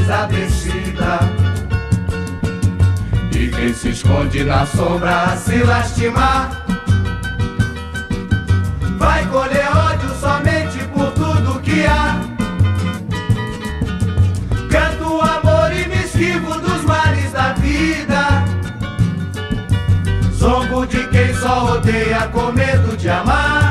a descida. E quem se esconde na sombra a se lastimar vai colher ódio somente por tudo que há. Canto o amor e me esquivo dos males da vida. Zombo de quem só odeia com medo de amar.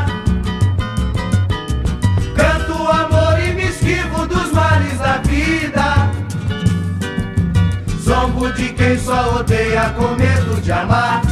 Canto o amor e me esquivo dos males da vida. Zombo de quem só odeia com medo de amar.